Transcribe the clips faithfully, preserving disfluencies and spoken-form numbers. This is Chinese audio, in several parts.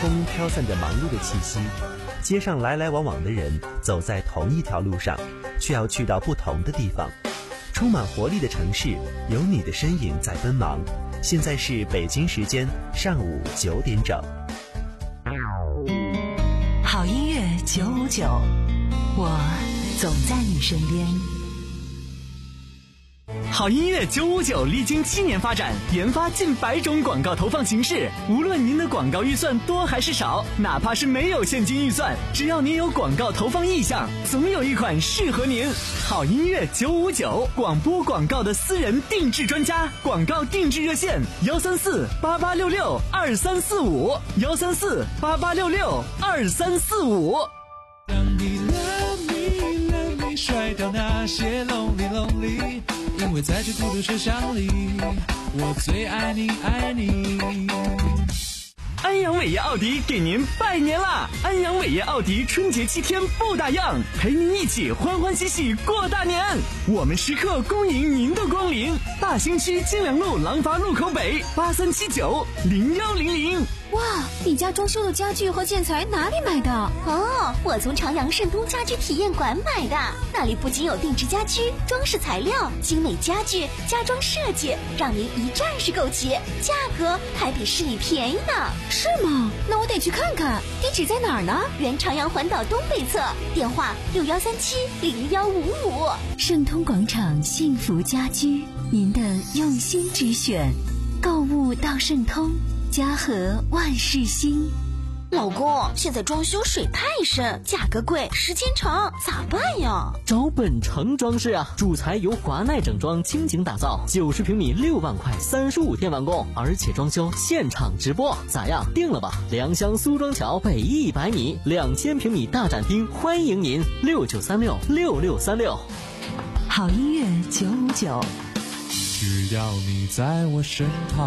空飘散着忙碌的气息，街上来来往往的人走在同一条路上，却要去到不同的地方。充满活力的城市，有你的身影在奔忙。现在是北京时间上午九点整。 好音乐九五九，我总在你身边。 好音乐九五九历经七年发展，研发近百种广告投放形式。无论您的广告预算多还是少，哪怕是没有现金预算，只要您有广告投放意向，总有一款适合您。好音乐九五九，广播广告的私人定制专家，广告定制热线幺三四八八六六二三四五幺三四八八六六二三四五。 当你 love me love me 甩掉那些 lonely lonely，因为在这孤独车厢里，我最爱你爱你。 安阳伟业奥迪给您拜年啦！安阳伟业奥迪春节七天不打烊，陪您一起欢欢喜喜过大年。我们时刻恭迎您的光临，大兴区金良路廊坊路口北八三七九零幺零零。 哇，你家装修的家具和建材哪里买的？ 哦，我从长阳盛东家居体验馆买的，那里不仅有定制家居、装饰材料、精美家具、家装设计，让您一站式购齐，价格还比市里便宜呢。 是吗？那我得去看看，地址在哪儿呢？ 原长阳环岛东北侧，电话六幺三七零幺五五。 盛通广场幸福家居，您的用心之选，购物到盛通，家和万事兴。 老公，现在装修水太深，价格贵，时间长，咋办呀？ 找本城装饰啊，主材由华奈整装倾情打造，九十平米六万块，三十五天完工，而且装修现场直播，咋样？定了吧？良乡苏庄桥北一百米，两千平米大展厅，欢迎您六九三六六六三六。 好音乐九五九， 只要你在我身旁。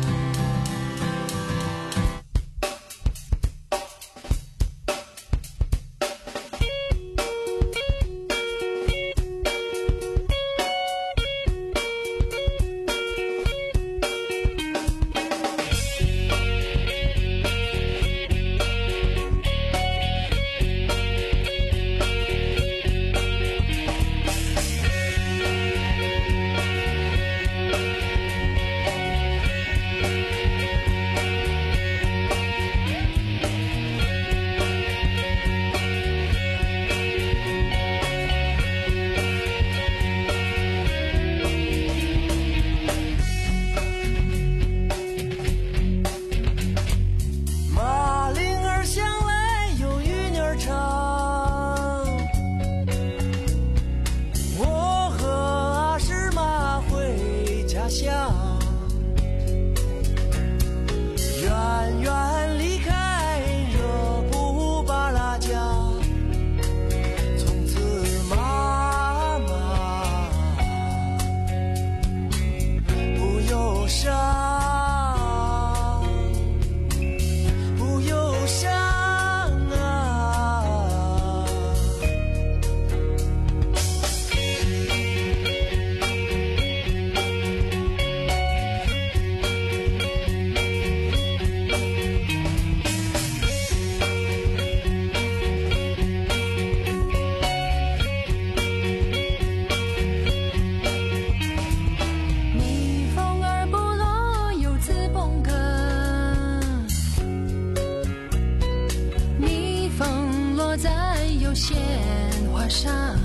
鲜花上，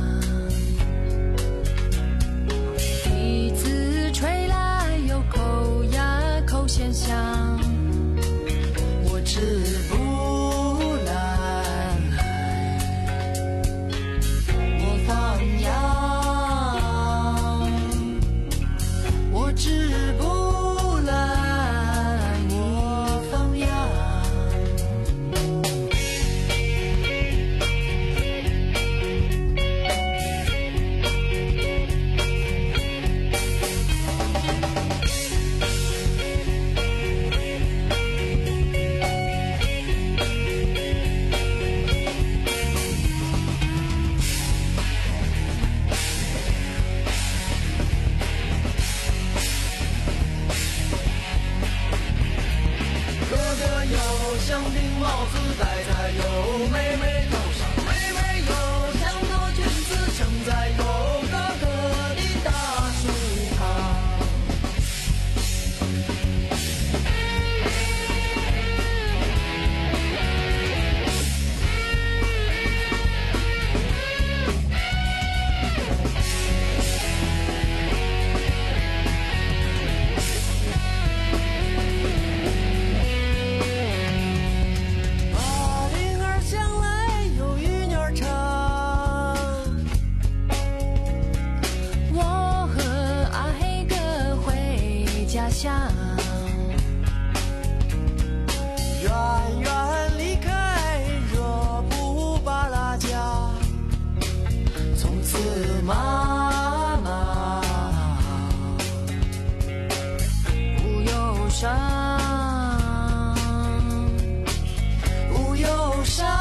笛子吹来有口呀口弦响，我止不来，我放羊，我止不来，我放羊。 妈妈，不忧伤，不忧伤。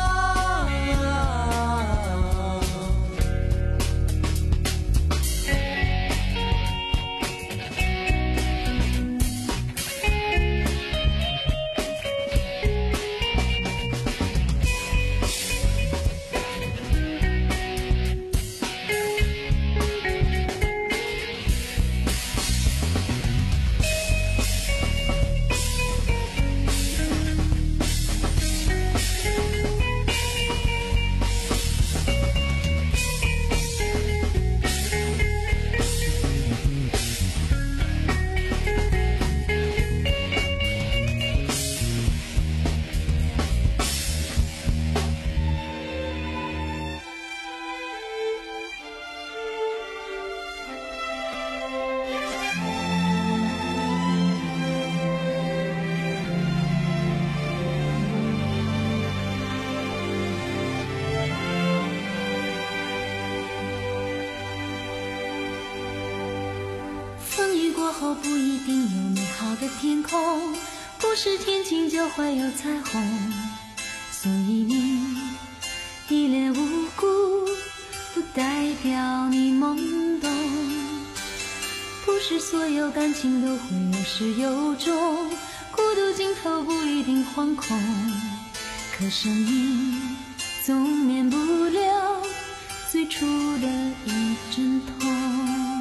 过后不一定有美好的天空，不是天晴就会有彩虹，所以你一脸无辜不代表你懵懂，不是所有感情都会有始有终，孤独尽头不一定惶恐，可生命总免不了最初的一阵痛。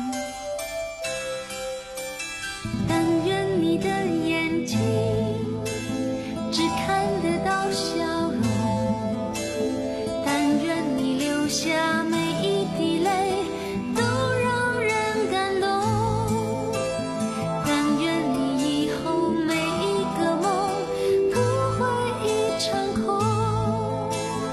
但愿你的眼睛只看得到笑容，但愿你流下每一滴泪都让人感动，但愿你以后每一个梦不会一场空。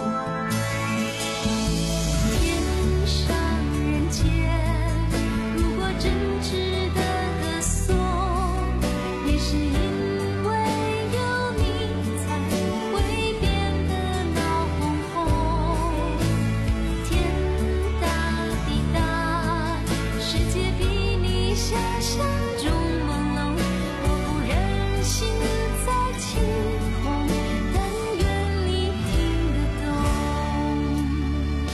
天上人间，如果真值得歌颂，也是因为有你才会变得闹哄哄。天大地大，世界比你想象中朦胧，我不忍心再起哄，但愿你听得懂。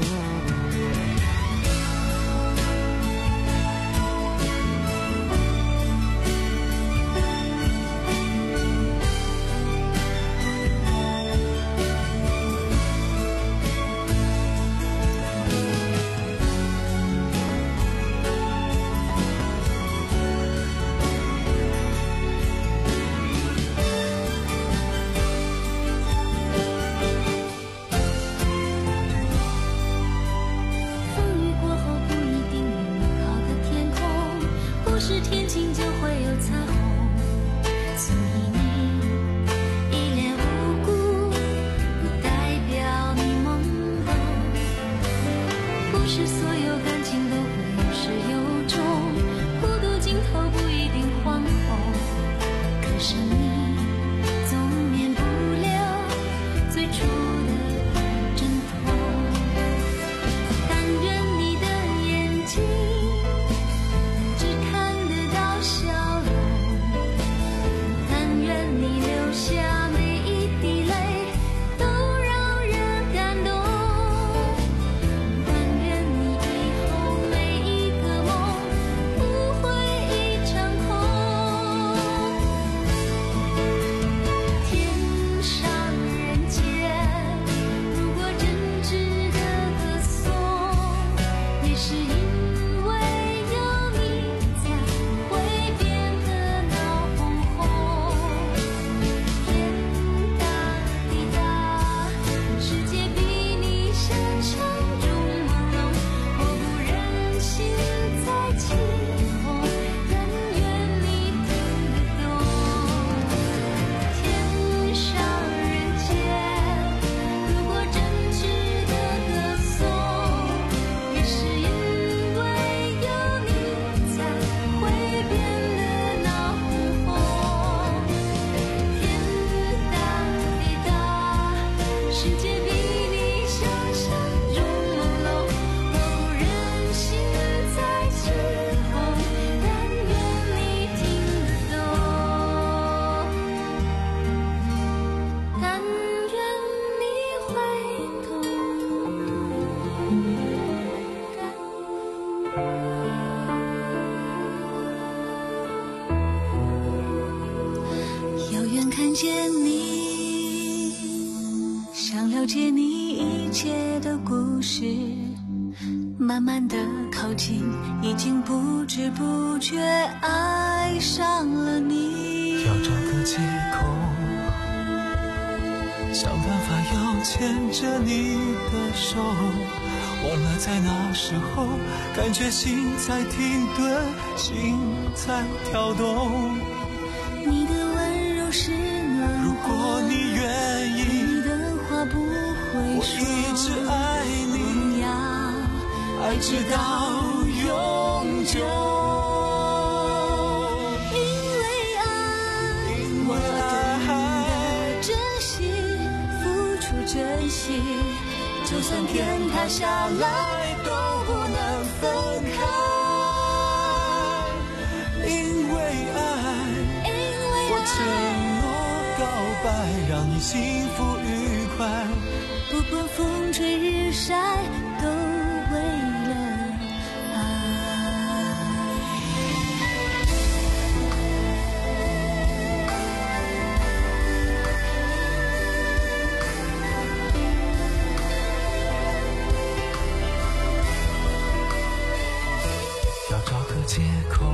风雨过后不一定有美好的天空，不是天晴就会有彩虹，所以你一脸无辜不代表你懵懂，不是所有感情都会有始有终，孤独尽头不一定惶恐，可是你总免不了最初的一阵痛。但愿你的眼睛只看得到笑容，但愿你流下每一滴泪都让人感动，但愿你以后每一个梦了解你一切的故事，慢慢的靠近，已经不知不觉爱上了你。 要找个借口，想办法要牵着你的手，忘了在那时候，感觉心在停顿，心在跳动。 你的温柔是暖和， 如果你愿意， 你的话不会说， 我一直爱你， 我们要爱直到永久。 因为爱， 因为爱，我懂得珍惜，付出真心，就算天塌下来都不能分开。 因为爱，我承诺告白，让你幸福愉快， 不管风吹日晒，都为了爱。 要找个借口，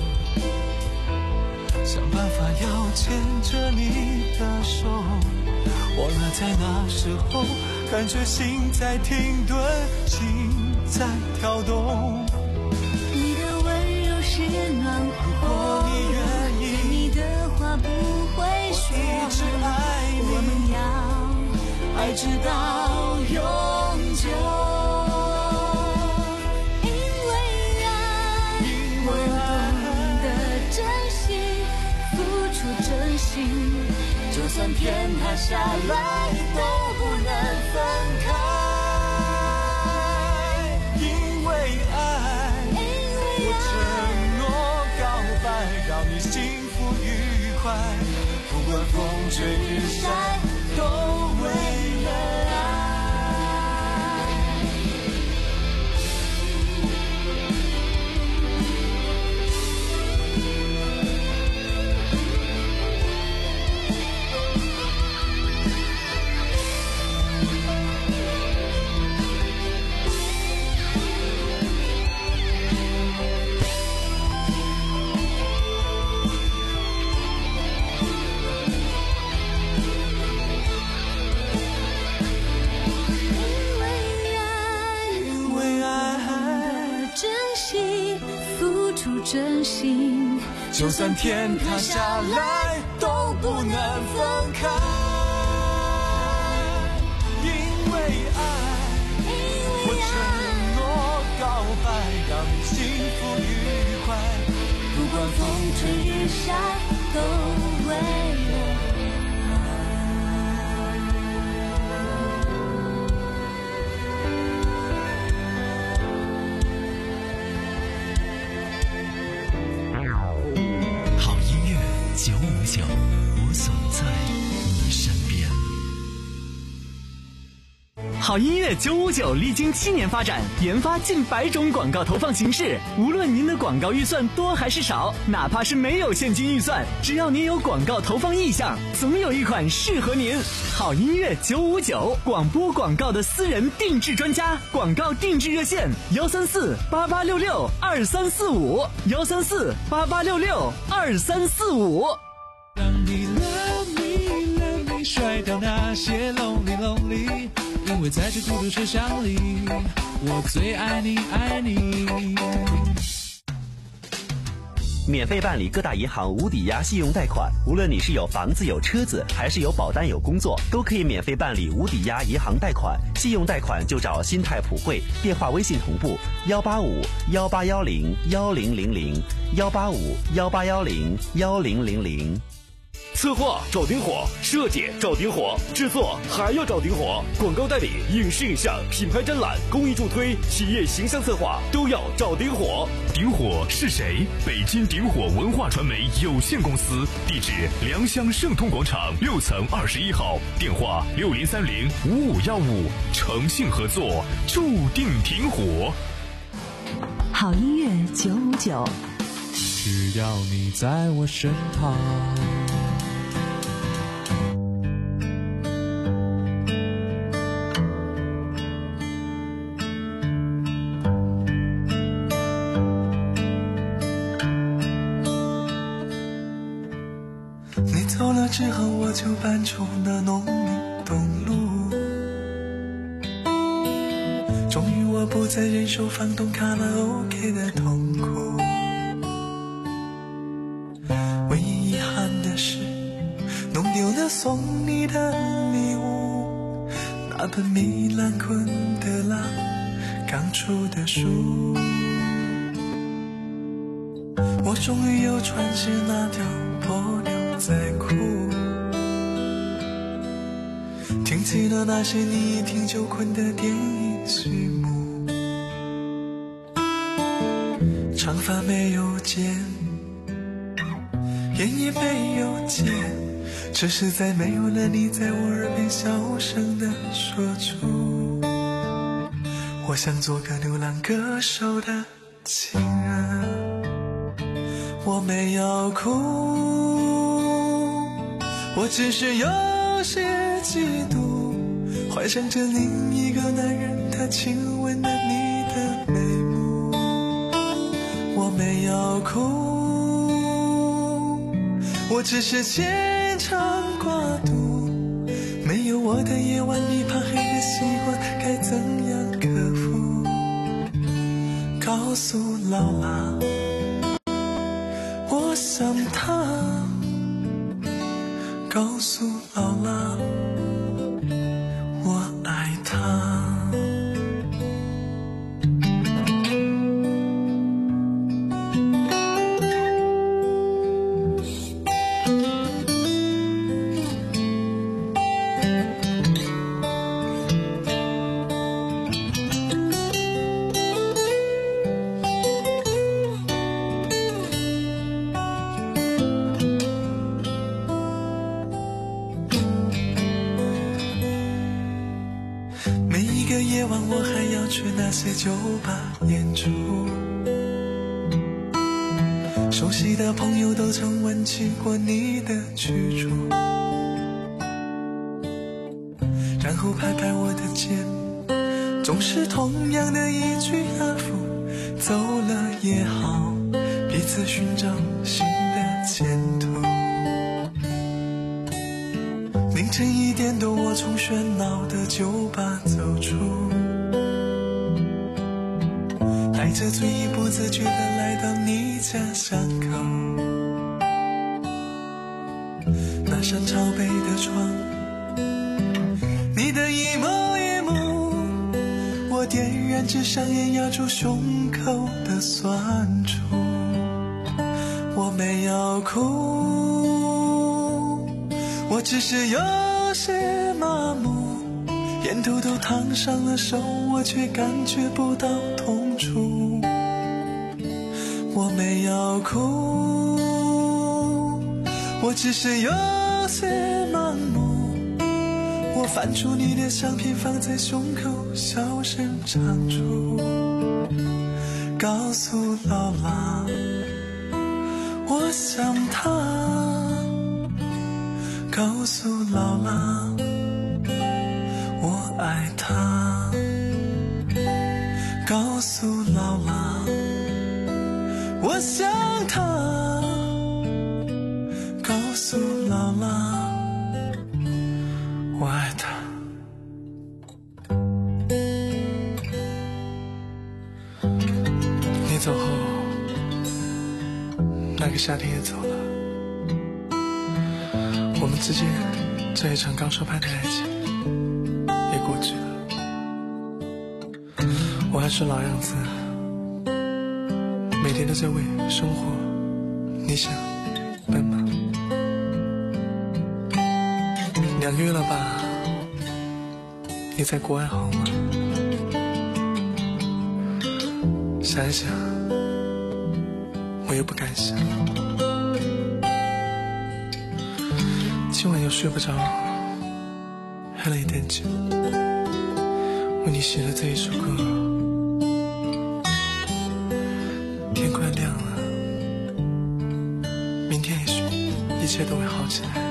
想办法要牵着你的手，忘了在那时候，感觉心在停顿，心在跳动。 你的温柔是暖和， 如果你愿意， 你的话不会说， 我一直爱你， 我们要爱直到永久。真心，就算天塌下来都不能分开。 因为爱，我承诺告白，让你幸福愉快，不管风吹日晒，都为了爱。 真心， 就算天塌下来都不能分开。因为爱，我承诺告白，让你幸福愉快， 不管风吹日晒，都为了九五九，我总在你身边。 好音乐九五九历经七年发展，研发近百种广告投放形式。无论您的广告预算多还是少，哪怕是没有现金预算，只要您有广告投放意向，总有一款适合您。好音乐九五九，广播广告的私人定制专家，广告定制热线：幺三四八八六六二三四五，幺三四八八六六二三四五。 让你 love me love me 甩掉那些 lonely lonely， 因为在这孤独车厢里，我最爱你爱你。 免费办理各大银行无抵押信用贷款，无论你是有房子有车子，还是有保单有工作，都可以免费办理无抵押银行贷款。信用贷款就找新泰普惠，电话微信同步幺八五幺八幺零幺零零零幺八五幺八幺零幺零零零。 策划找顶火，设计找顶火，制作还要找顶火，广告代理、影视影像、品牌展览、公益助推、企业形象策划都要找顶火。 顶火是谁？北京顶火文化传媒有限公司，地址良乡盛通广场六层二十一号，电话六零三零五五幺五，诚信合作，注定顶火。 好音乐九五九， 只要你在我身旁。 了之后，我就搬出那农民东路。终于我不再忍受房东卡拉 OK 的痛苦。唯一遗憾的是，弄丢了送你的礼物，那本米兰昆德拉刚出的书。我终于又穿上那条破牛仔裤，听起了那些你一听就困的电影序幕。长发没有剪，烟也没有戒，只是在没有了你，在我耳边小声地说出，我想做个流浪歌手的情人。我没有哭，我只是有些嫉妒，幻想着另一个男人，他亲吻了你的眉目。我没有哭，我只是牵肠挂肚，没有我的夜晚，你怕黑的习惯该怎样克服？告诉劳拉，我想他，告诉劳拉，我爱他。夜晚我还要去那些酒吧演出，熟悉的朋友都曾问起过你的去处，然后拍拍我的肩，总是同样的一句阿福，走了也好，彼此寻找新的前途。凌晨一点多，我从喧闹的酒吧走出，带着醉意不自觉地来到你家巷口。那扇朝北的窗，你的一幕一幕，我点燃支香烟，压住胸口的酸楚。我没有哭，我只是有些麻木，烟头都烫伤了手，我却感觉不到痛楚。我没有哭，我只是有些盲目，我翻出你的相片放在胸口，小声唱出，告诉劳拉，我想他，告诉劳拉，我爱他，告诉劳拉，我想他，告诉劳拉，我爱他。你走后，那个夏天也走了，我们之间这一场刚说盼的爱情也过去了。我还是老样子，每天都在为生活理想奔忙。两个月了吧，你在国外好吗？想一想，我又不敢想。今晚又睡不着，喝了一点酒，为你写了这一首歌。天快亮了，明天也许一切都会好起来。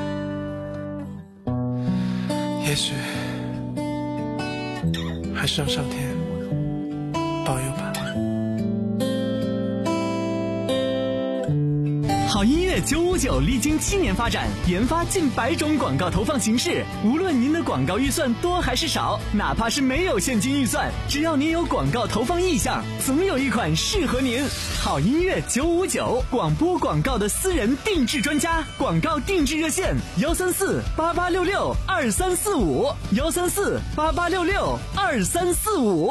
也许还是让上天保佑吧。 好音乐九五九历经七年发展，研发近百种广告投放形式。无论您的广告预算多还是少，哪怕是没有现金预算，只要您有广告投放意向，总有一款适合您。好音乐九五九，广播广告的私人定制专家，广告定制热线：幺三四八八六六二三四五，幺三四八八六六二三四五。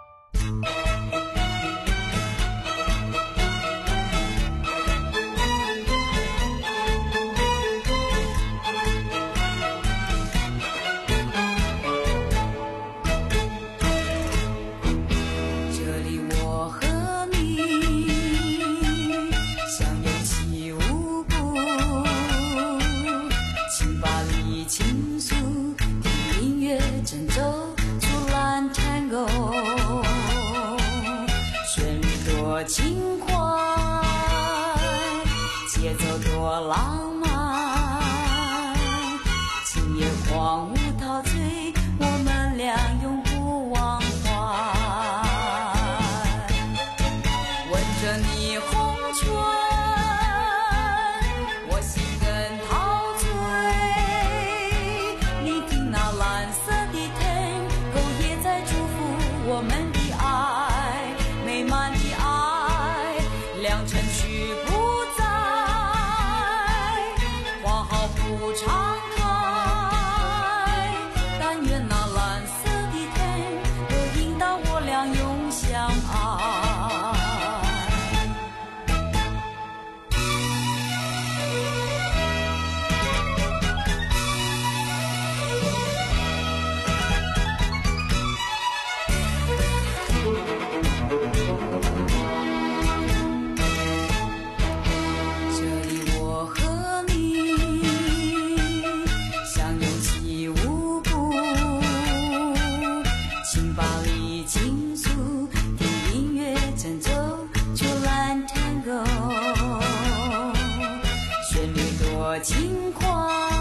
轻快，节奏多浪漫，今夜荒芜陶醉，我们俩永不忘怀。闻着霓虹唇，我心更陶醉。你听那蓝色的天，狗也在祝福我们的爱，美满的爱。良辰去不在，花好不常开。但愿那蓝色的天都引导我俩永相爱。轻快，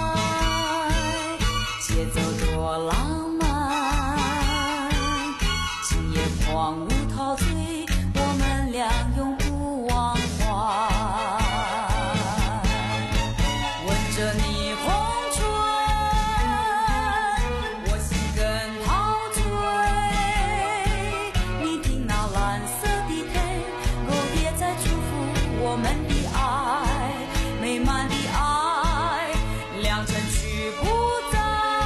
节奏多浪漫，今夜荒芜陶醉，我们俩永不忘怀。闻着霓虹唇，我心更陶醉。你听那蓝色的天，狗也在祝福我们的爱，美满的爱。良辰去不在，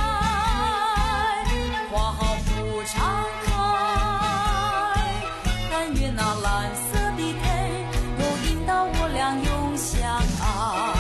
花好不常开。但愿那蓝色的天都引导我俩永相爱。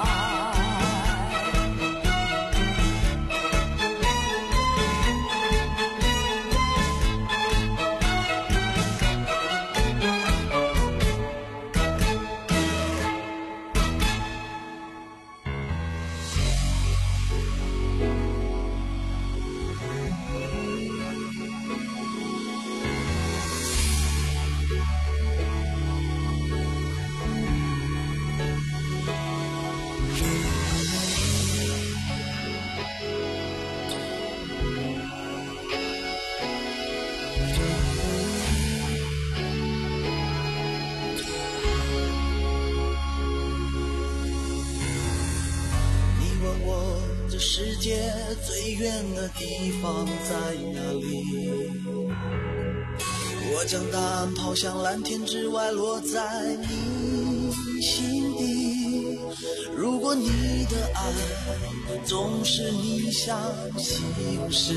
这世界最远的地方在哪里？我将答案抛向蓝天之外，落在你心底。如果你的爱总是逆向行驶，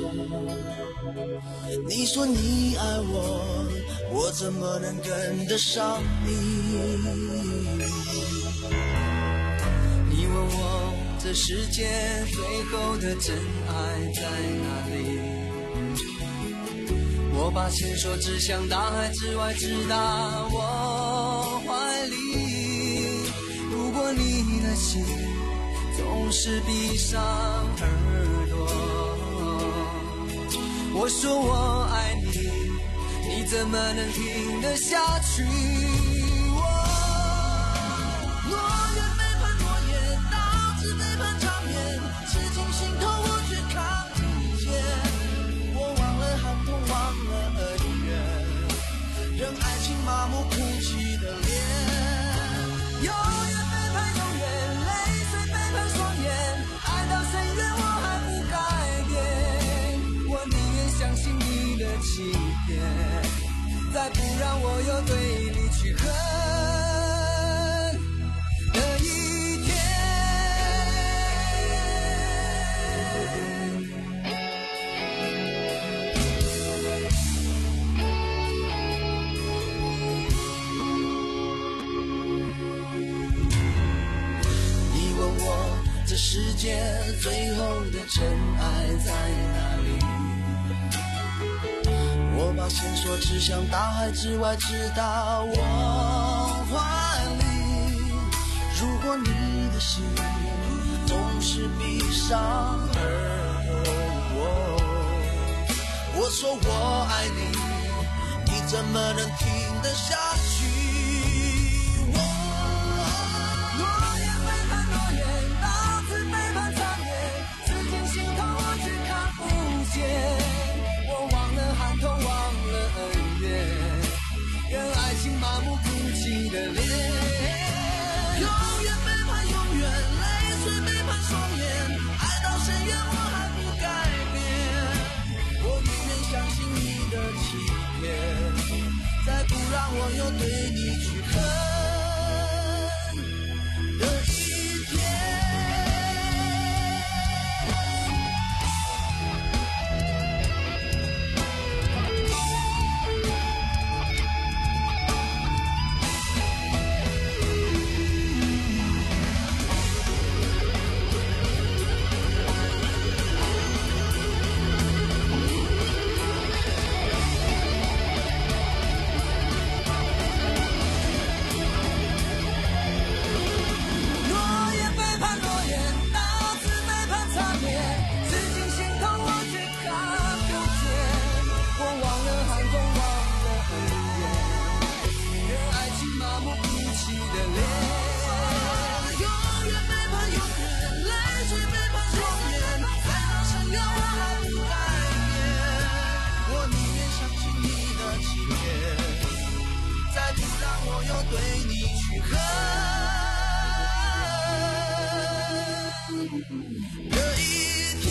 你说你爱我，我怎么能跟得上你？ 你问我这世界最后的真爱在哪里？我把线索指向大海之外，直达我怀里。如果你的心总是闭上耳朵，我说我爱你，你怎么能听得下去？ 让爱情麻木哭泣的脸，永远让我又对你去恨的一天。你问我这世界最后的尘埃在哪里？我把线索指向大海之外，直到我怀里。如果你的心总是闭上耳朵，我说我爱你，你怎么能听得下去？诺言背叛诺言，刀子背叛残言，刺进心头我却看不见。我忘了寒痛，忘了恩怨，任爱情麻木哭泣的脸。永远背叛永远，泪水背叛双眼，爱到深渊我还不改变。我宁愿相信你的欺骗，再不让我又对你去恨的一天。对你去恨的一天。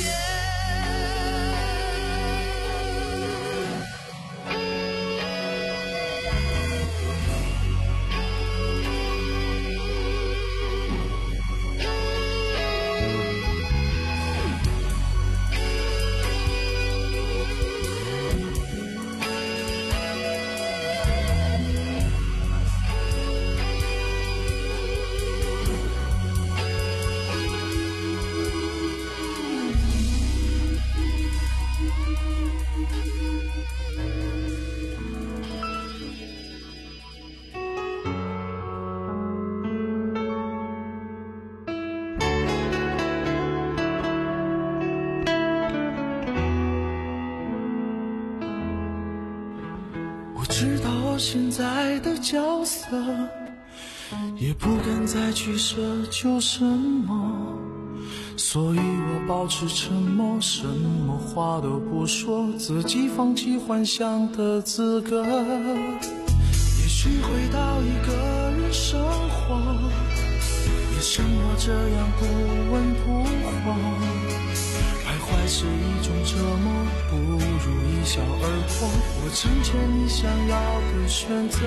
知道现在的角色，也不敢再去奢求什么，所以我保持沉默，什么话都不说，自己放弃幻想的资格。也许回到一个人生活，也像我这样不温不火，徘徊是一种折磨，不如一笑而过，我成全你想要的选择。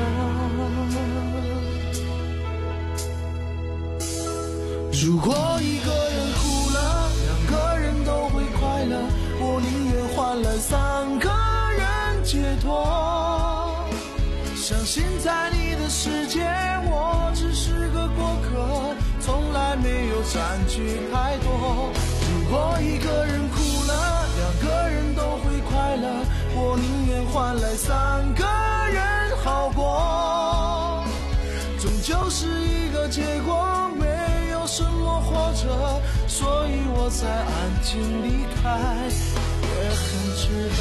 如果一个人哭了，两个人都会快乐，我宁愿换来三个人解脱。相信在你的世界，我只是个过客，从来没有占据太多。如果一个人哭了，两个人都会快乐，我宁愿换来三个人好过。终究是一个结果，没有什么活着，所以我才安静离开，也很值得。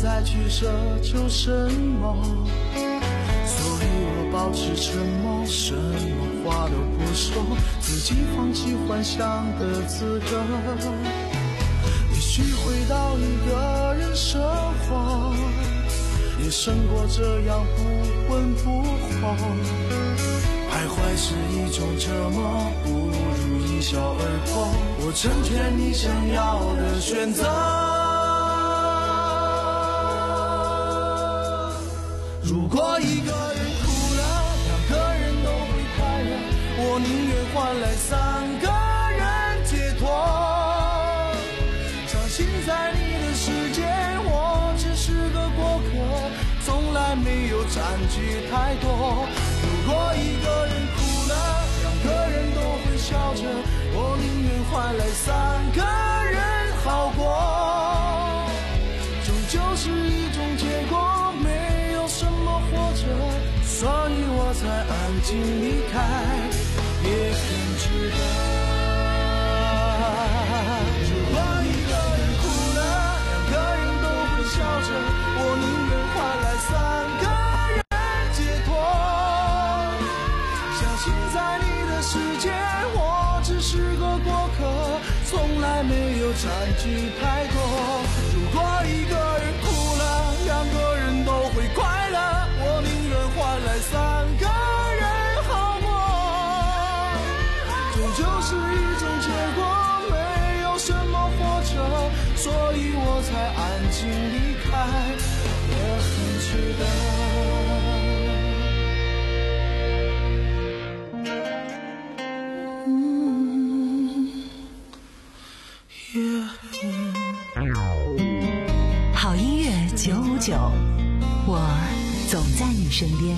再去奢求什么，所以我保持沉默，什么话都不说，自己放弃幻想的资格。也许回到一个人生活，也胜过这样不温不火。徘徊是一种折磨，不如一笑而过。我成全你想要的选择。如果一个人哭了，两个人都会快乐，我宁愿换来三个人解脱。相信在你的世界，我只是个过客，从来没有占据太多。如果一个人哭了，两个人都会笑着，我宁愿换来三个人好过。终究是一种结果，没有什么活着，所以我才安静离开，也很值得。如果一个人哭了，两个人都会笑着，我宁愿换来三个人解脱。相信在你的世界，我只是个过客，从来没有占据太多。如果一个人哭了，两个人都会快乐，我宁愿换来三个人好过。终究是一种结果，没有什么活着，所以我才安静离开，也很值得。 好音乐九五九，我总在你身边。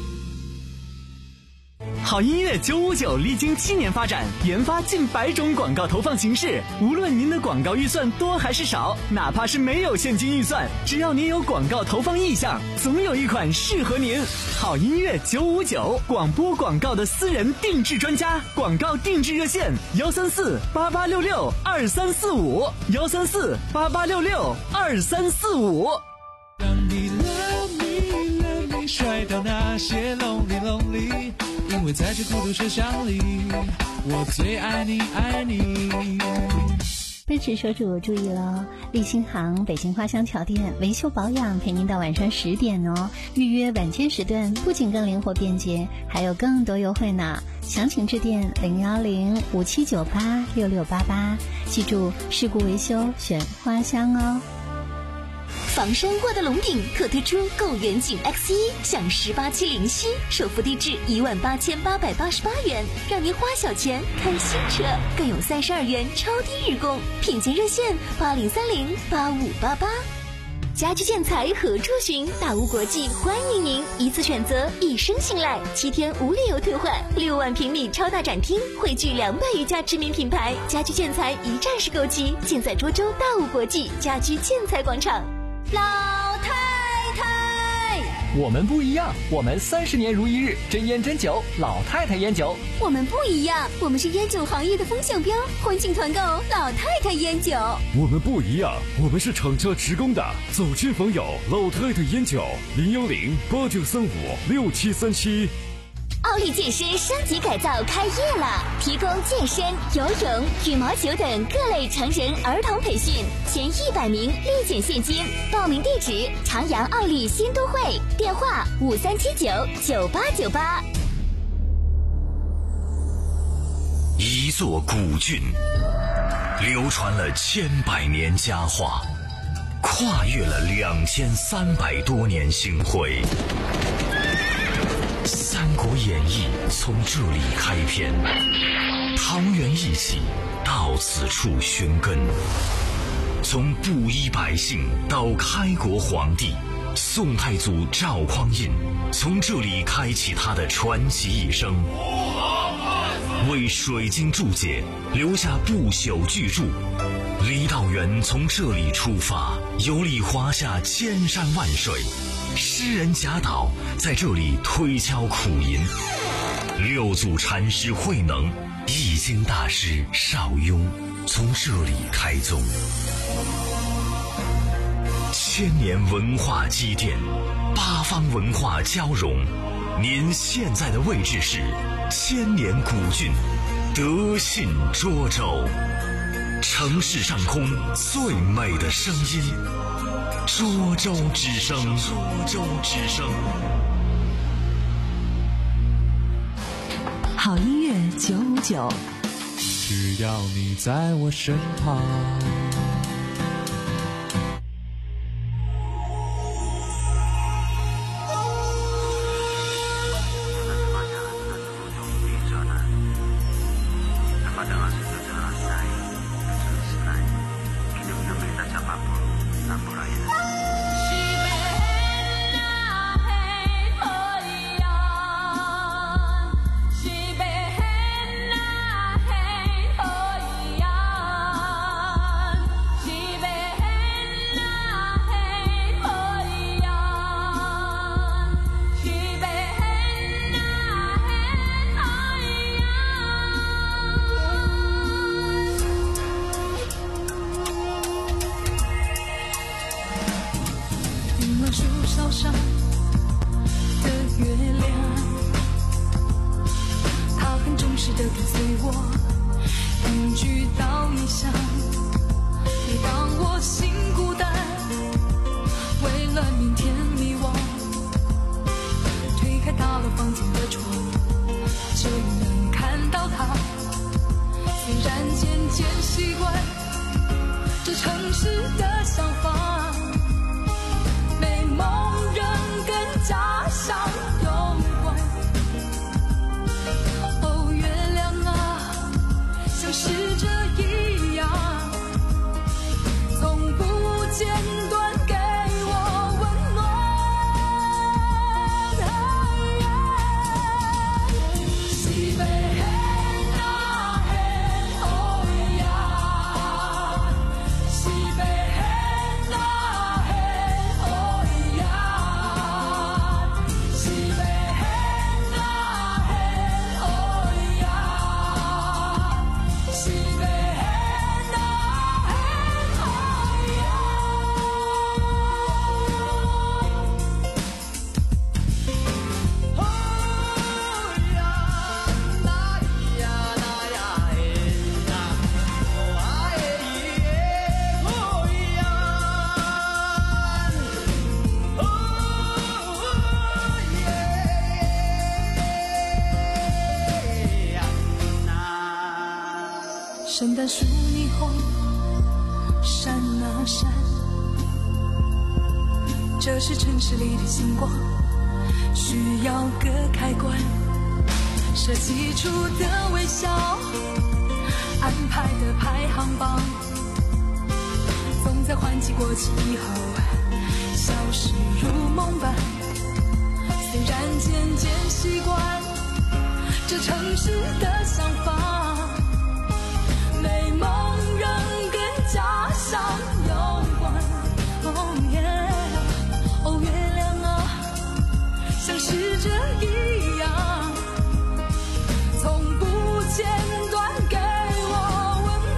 好音乐九五九历经七年发展，研发近百种广告投放形式。无论您的广告预算多还是少，哪怕是没有现金预算，只要您有广告投放意向，总有一款适合您。好音乐九五九，广播广告的私人定制专家，广告定制热线：幺三四八八六六二三四五，幺三四八八六六二三四五。 当你 love me love me 甩掉那些 lonely lonely， 因为在这孤独车厢里，我最爱你爱你。 奔驰车主注意了，立新行北京花乡桥店维修保养陪您到晚上十点哦。预约晚间时段不仅更灵活便捷，还有更多优惠呢。详情致电零幺零五七九八六六八八，记住事故维修选花乡哦。 房山沃德龙顶特推出购远景 X 一，享十八期零息，首付低至一万八千八百八十八元，让您花小钱看新车，更有三十二元超低日供，品鉴热线八零三零八五八八。家居建材何处寻？大屋国际欢迎您，一次选择，一生信赖，七天无理由退换，六万平米超大展厅，汇聚两百余家知名品牌，家居建材一站式购齐，尽在涿州大屋国际家居建材广场。 老太太， 我们不一样，我们三十年如一日，真烟真酒，老太太烟酒。 我们不一样，我们是烟酒行业的风向标，欢庆团购老太太烟酒。 我们不一样，我们是厂家直供的，走亲访友，老太太烟酒，零幺零八九三五六七三七。 奥利健身升级改造开业了，提供健身、游泳、羽毛球等各类成人儿童培训，前一百名立减现金。报名地址：长阳奥利新都会，电话五三七九九八九八。 一座古郡，流传了千百年佳话，跨越了两千三百多年星辉。《三国演义》从这里开篇，桃园义气到此处寻根。从布衣百姓到开国皇帝，宋太祖赵匡胤从这里开启他的传奇一生，为水晶注解留下不朽巨著。李道元从这里出发，游历华夏千山万水。诗人贾岛在这里推敲苦吟，六祖禅师慧能、易经大师邵雍从这里开宗。 千年文化积淀，八方文化交融。您现在的位置是千年古郡德信涿州，城市上空最美的声音，涿州之声。涿州之声。 好音乐九五九， 只要你在我身旁。 圣诞树霓虹闪啊闪，这是城市里的星光，需要个开关，设计出的微笑，安排的排行榜，总在换季过期以后消失如梦般。虽然渐渐习惯这城市的想法，美梦仍跟家乡有关。哦耶，哦月亮啊，像使者一样，从不间断给我温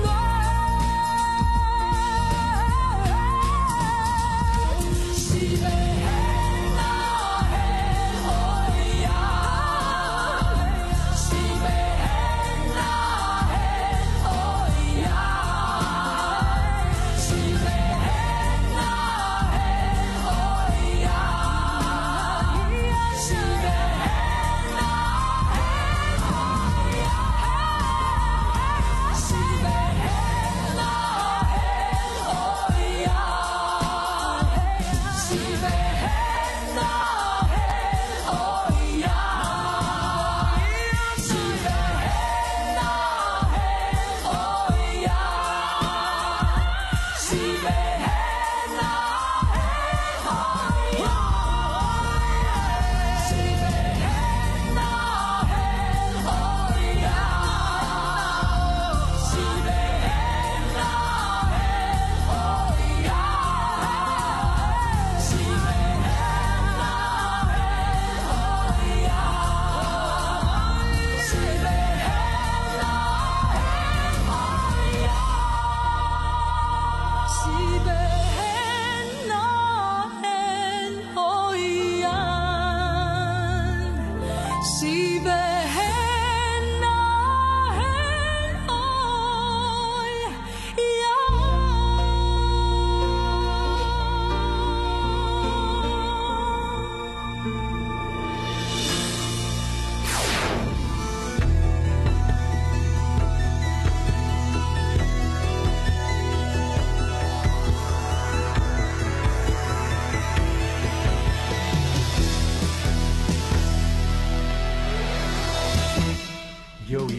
暖。西北嘿呐嘿哦呀，西北嘿呐。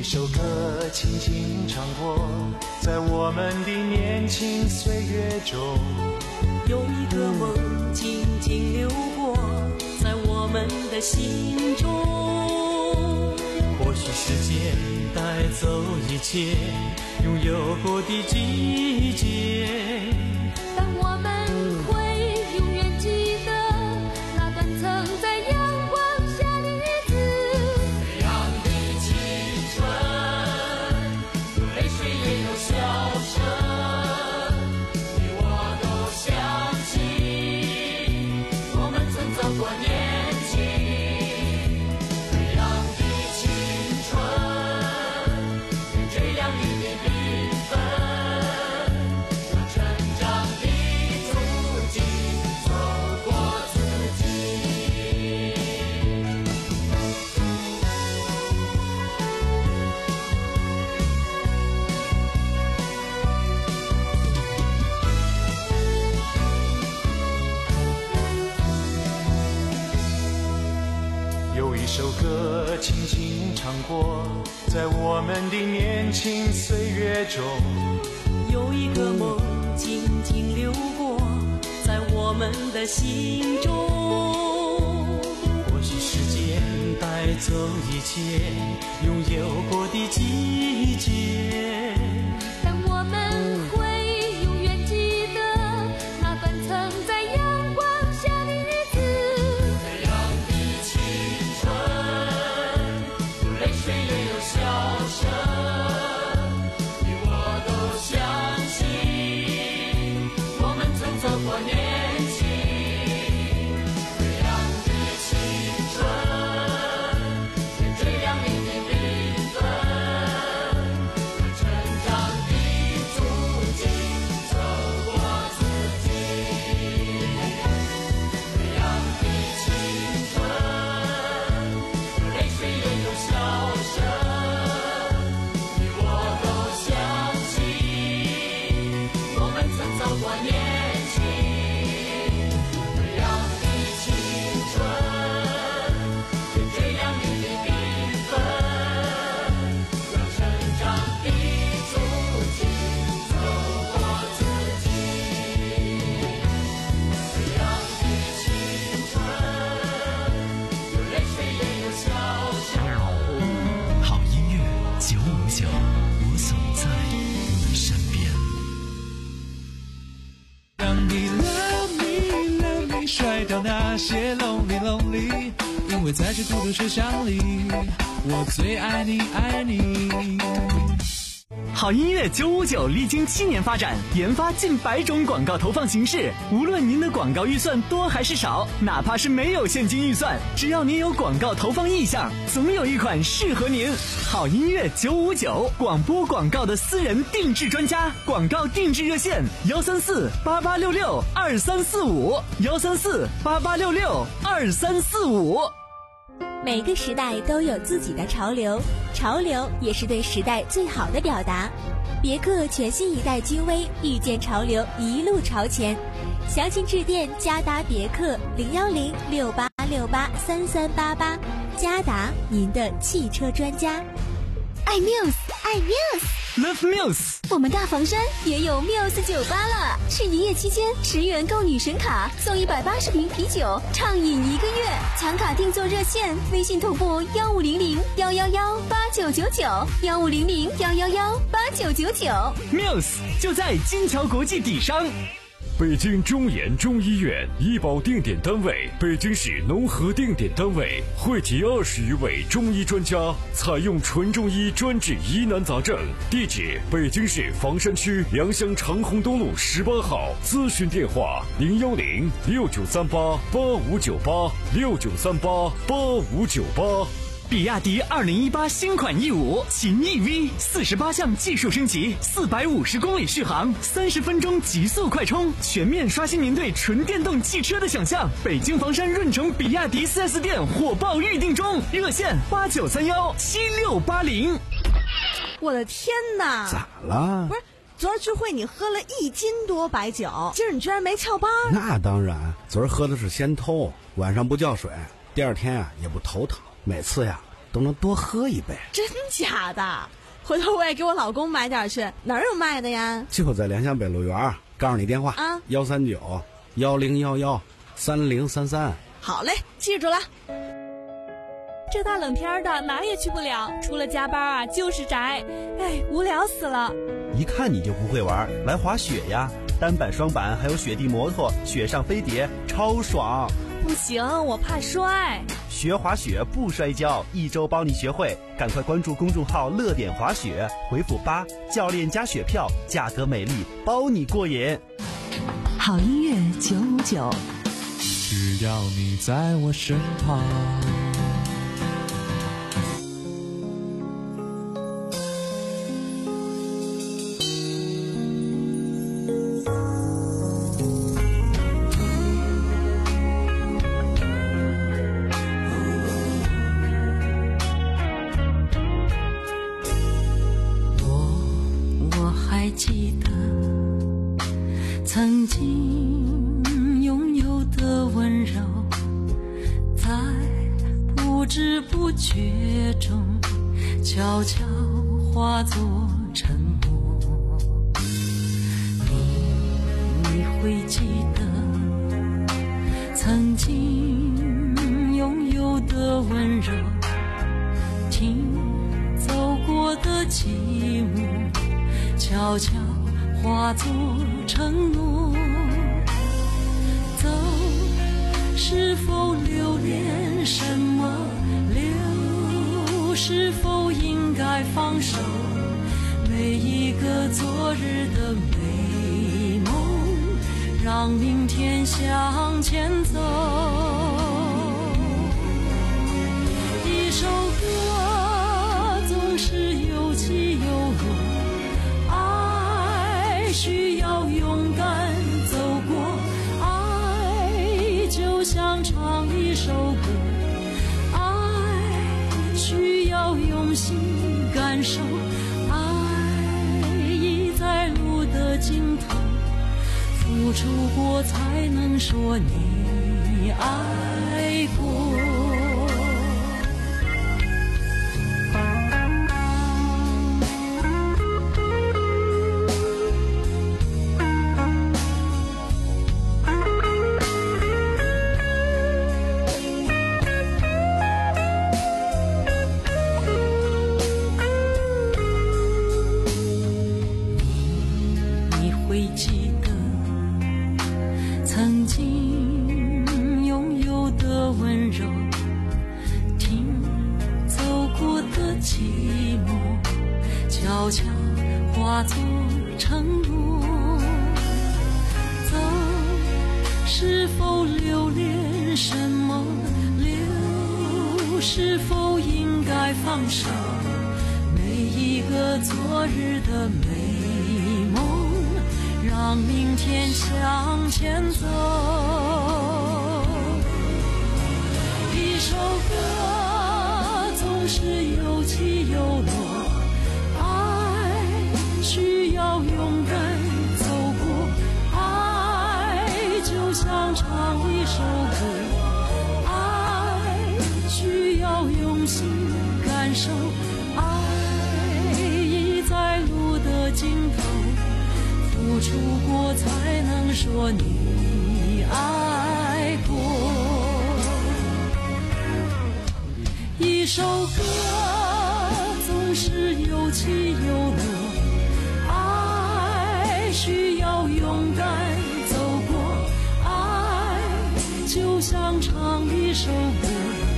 首歌轻轻唱过，在我们的年轻岁月中， 有一个梦静静流过，在我们的心中。 或许时间带走一切拥有过的季节， 但我们会永远记得那段曾在阳光下的日子。 这样的青春，有泪水也有笑声，你我都相信我们曾走过年轻。这样的青春，跟这样的缤纷，让成长的足迹走过自己。 有一首歌轻轻唱过，在我们的年轻岁月中， 有一个梦静静流过，在我们的心中。 或许时间带走一切拥有过的季节， 但我们会永远记得那段曾在阳光下的日子。 这样的青春，有泪水也有笑声，你我都相信我们曾走过年轻。这样的青春，跟这样的缤纷，让成长的足迹走过自己。这样的青春，有泪水也有笑声，你我都相信我们曾走过年轻。这样的青春，跟这样的缤纷，让成长的足迹走过自己。这样的青春，有泪水也有笑声。 好音乐九五九，我总在你身边。 让你 love me love me 甩掉那些 lonely lonely， 因为在这孤独车厢里，我最爱你爱你。 好音乐九五九历经七年发展，研发近百种广告投放形式。无论您的广告预算多还是少，哪怕是没有现金预算，只要您有广告投放意向，总有一款适合您。好音乐九五九，广播广告的私人定制专家，广告定制热线：幺三四八八六六二三四五，幺三四八八六六二三四五。 每个时代都有自己的潮流，潮流也是对时代最好的表达。别克全新一代君威，遇见潮流，一路朝前。详情致电嘉达别克零幺零六八六八三三八八，嘉达，您的汽车专家。 爱 Muse， 爱 Muse，Love Muse。 我们大房山也有 Muse 酒吧了，是营业期间十元购女神卡送一百八十瓶啤酒，畅饮一个月。抢卡订座热线：微信同步幺五零零幺幺幺八九九九，幺五零零幺幺幺八九九九。 Muse 就在金桥国际底商。 北京中研中医院医保定点单位，北京市农合定点单位，汇集二十余位中医专家，采用纯中医专治疑难杂症。地址：北京市房山区良乡长虹东路十八号。咨询电话：零幺零六九三八八五九八六九三八八五九八。 比亚迪二零一八新款 E 五 秦 E V 四十八项技术升级，四百五十公里续航，三十分钟极速快充，全面刷新您对纯电动汽车的想象。北京房山润城比亚迪 四 S 店火爆预定中，热线八九三幺七六八零。 我的天哪！ 咋了？ 不是，昨儿聚会你喝了一斤多白酒，今儿你居然没翘班？ 那当然，昨儿喝的是先偷，晚上不叫水，第二天啊也不头疼。每次呀都能多喝一杯。 真假的？回头我也给我老公买点去。哪儿有卖的呀？ 就在良乡北路园，告诉你电话啊， 幺三九幺零幺幺三零三三。 好嘞，记住了。 这大冷天的哪也去不了，除了加班啊就是宅，哎，无聊死了。 一看你就不会玩，来滑雪呀，单板双板还有雪地摩托，雪上飞碟超爽。 不行，我怕摔。 学滑雪不摔跤，一周包你学会，赶快关注公众号乐点滑雪，回复八教练加雪票，价格美丽，包你过瘾。 好音乐九五九， 只要你在我身旁。 记得曾经拥有的温柔，在不知不觉中悄悄化作沉默。你你会记得曾经拥有的温柔，听走过的寂寞悄悄化作承诺。走，是否留恋什么？留，是否应该放手？每一个昨日的美梦，让明天向前走。一首歌总是有起有落，需要勇敢走过，爱就像唱一首歌，爱需要用心感受，爱已在路的尽头，付出过才能说你爱过。悄悄化作承诺。走，是否留恋什么？留，是否应该放手？每一个昨日的美梦，让明天向前走。一首歌总是有起有落，需要勇敢走过，爱就像唱一首歌，爱需要用心感受，爱已在路的尽头，付出过才能说你爱过。一首歌总是有起有落，需要勇敢走过，爱就像唱一首歌，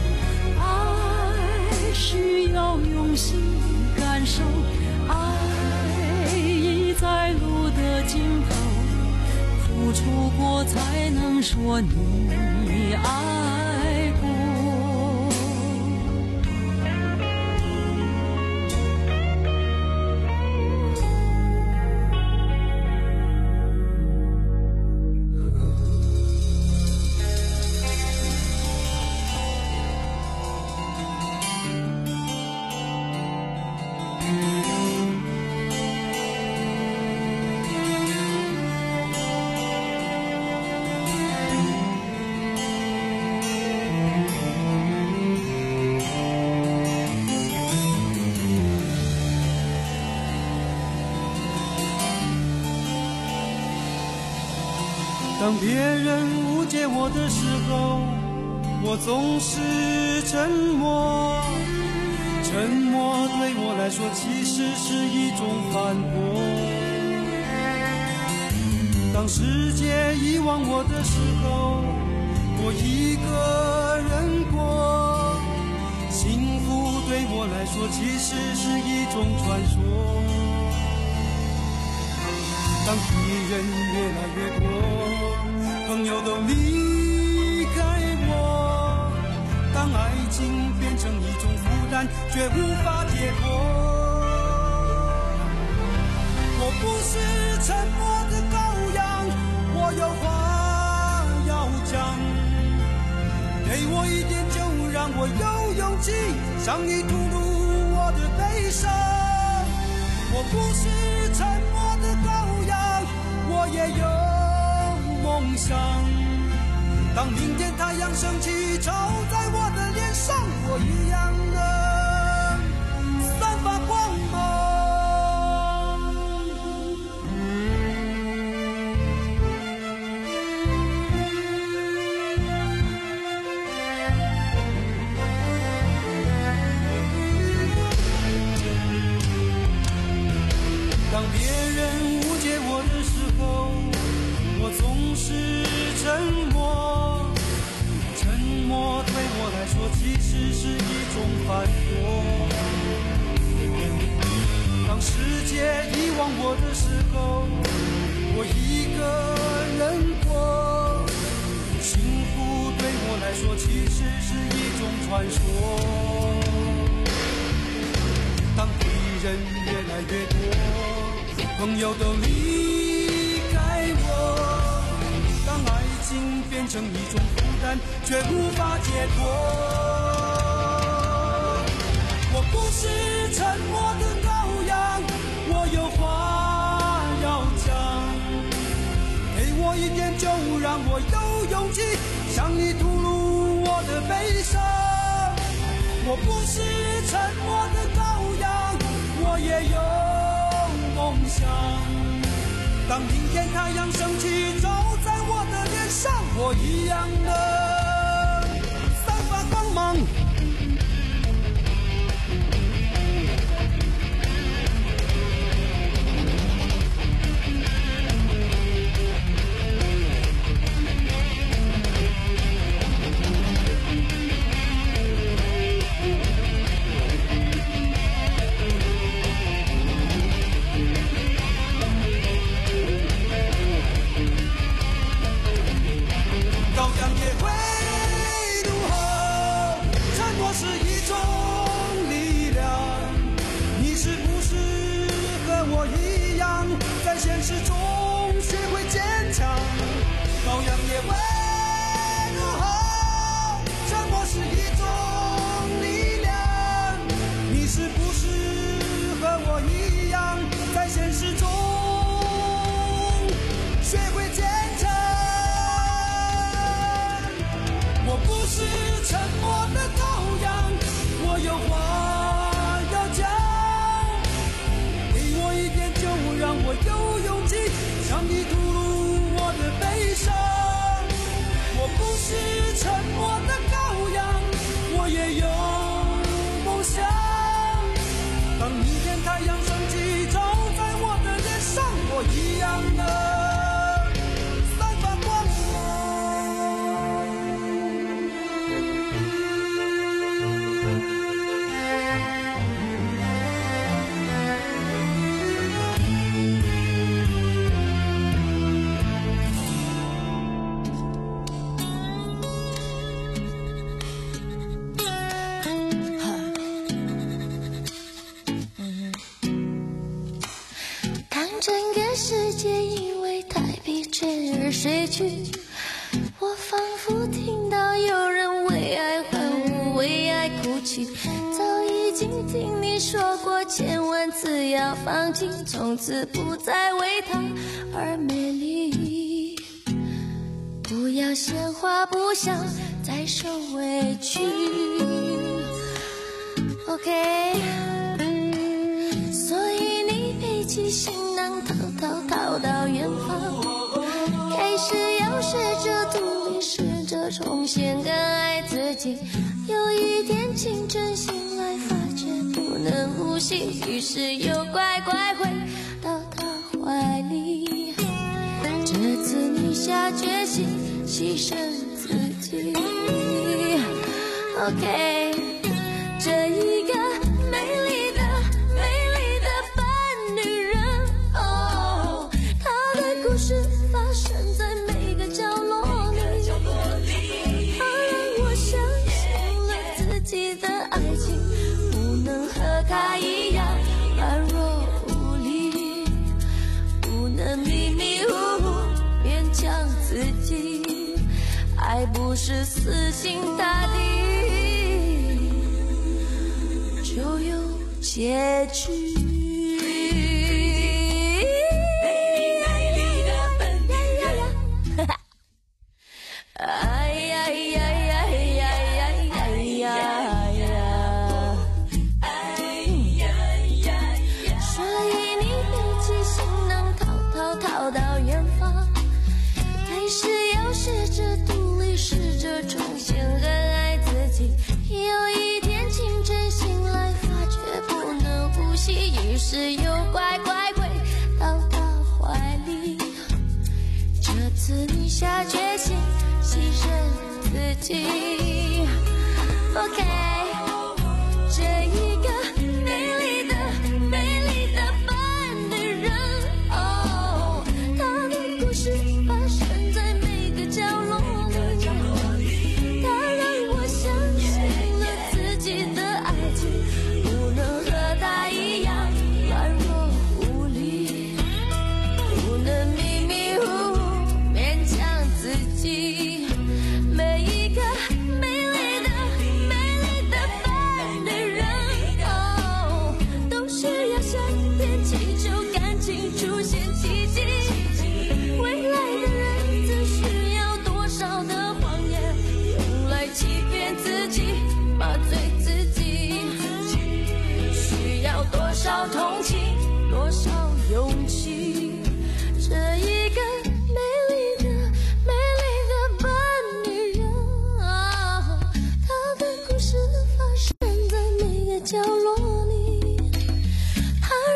爱需要用心感受，爱已在路的尽头，付出过才能说你爱过。 当别人误解我的时候，我总是沉默。沉默对我来说其实是一种反驳。当世界遗忘我的时候，我一个人过。幸福对我来说其实是一种传说。当敌人越来越多，朋友都离开我，当爱情变成一种负担，却无法解脱。我不是沉默的羔羊，我有话要讲，给我一点就让我有勇气向你吐露我的悲伤。我不是沉默的羔羊，我也有梦想。当明天太阳升起，照在我的脸上，我一样能散发光芒。当别人误解我的时候，我总是沉默。沉默对我来说其实是一种反驳。当世界遗忘我的时候，我一个人过。幸福对我来说其实是一种传说。当敌人越来越多，朋友都离开我，当爱情变成一种负担，却无法解脱。我不是沉默的羔羊，我有话要讲，给我一点就让我有勇气向你吐露我的悲伤。我不是沉默的羔羊，我也有梦想。当明天太阳升起，照在我的脸上，我一样能散发光芒。羔羊也会怒吼，沉默是一种力量。你是不是和我一样，在现实中学会坚强？羔羊也会怒吼，沉默是一种力量。你是不是和我一样，在现实中学会坚强？我不是沉默的羔羊，我有话要讲，给我一点就让我有勇气向你吐露我的悲伤。我不是沉默的羔羊，我也有梦想。当明天太阳升起，照在我的脸上，我一样能散发光芒。 当整个世界因为太疲倦而睡去，我仿佛听到有人为爱欢呼，为爱哭泣。早已经听你说过千万次要放弃，从此不再为他而美丽。不要闲话不想再受委屈。 OK， 所以你背起行囊逃逃逃到远方，开是要试着独立，试着重新更爱自己。有一天清晨醒来，发觉不能呼吸，于是又乖乖回到他怀里。这次你下决心牺牲自己。OK， 这一个美丽的美丽的笨女人，哦，她的故事发生在每个角落里，她让我相信了自己的爱情不能和她一样软弱无力，不能迷迷糊糊勉强自己，爱不是死心塌地就有结局。哎呀呀呀呀呀呀呀！所以你背起行囊，逃逃逃到远方，开始要试着独立，试着重新更爱自己。有一天清晨醒来，发觉不能呼吸，于是又乖乖回到他怀里。这次你下决心牺牲自己。 OK， 这一个美丽的美丽的笨女人，哦，她的故事发生在每个角落里，她让我相信了自己的爱情不能和她一样软弱无力，不能迷迷糊糊勉强自己。每一个美丽的美丽的笨女人，哦，都需要先踮起脚，感情出现奇迹。未来的人则需要多少的谎言，用来欺骗自己，麻醉自己。需要多少同情，多少勇气？这一个美丽的美丽的笨女人啊，她的故事发生在每个角落。